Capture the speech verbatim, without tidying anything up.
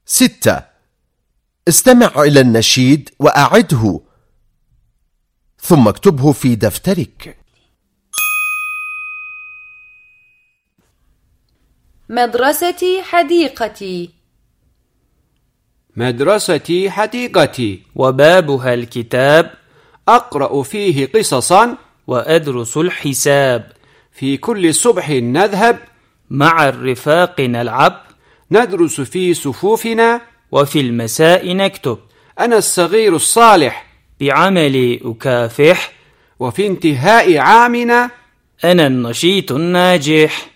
ستة. استمع إلى النشيد وأعده ثم اكتبه في دفترك. مدرستي حديقتي. مدرستي حديقتي. وبابها الكتاب. أقرأ فيه قصصا وأدرس الحساب. في كل صبح نذهب مع الرفاق نلعب. ندرس في صفوفنا وفي المساء نكتب. أنا الصغير الصالح بعملي أكافح. وفي انتهاء عامنا أنا النشيط الناجح.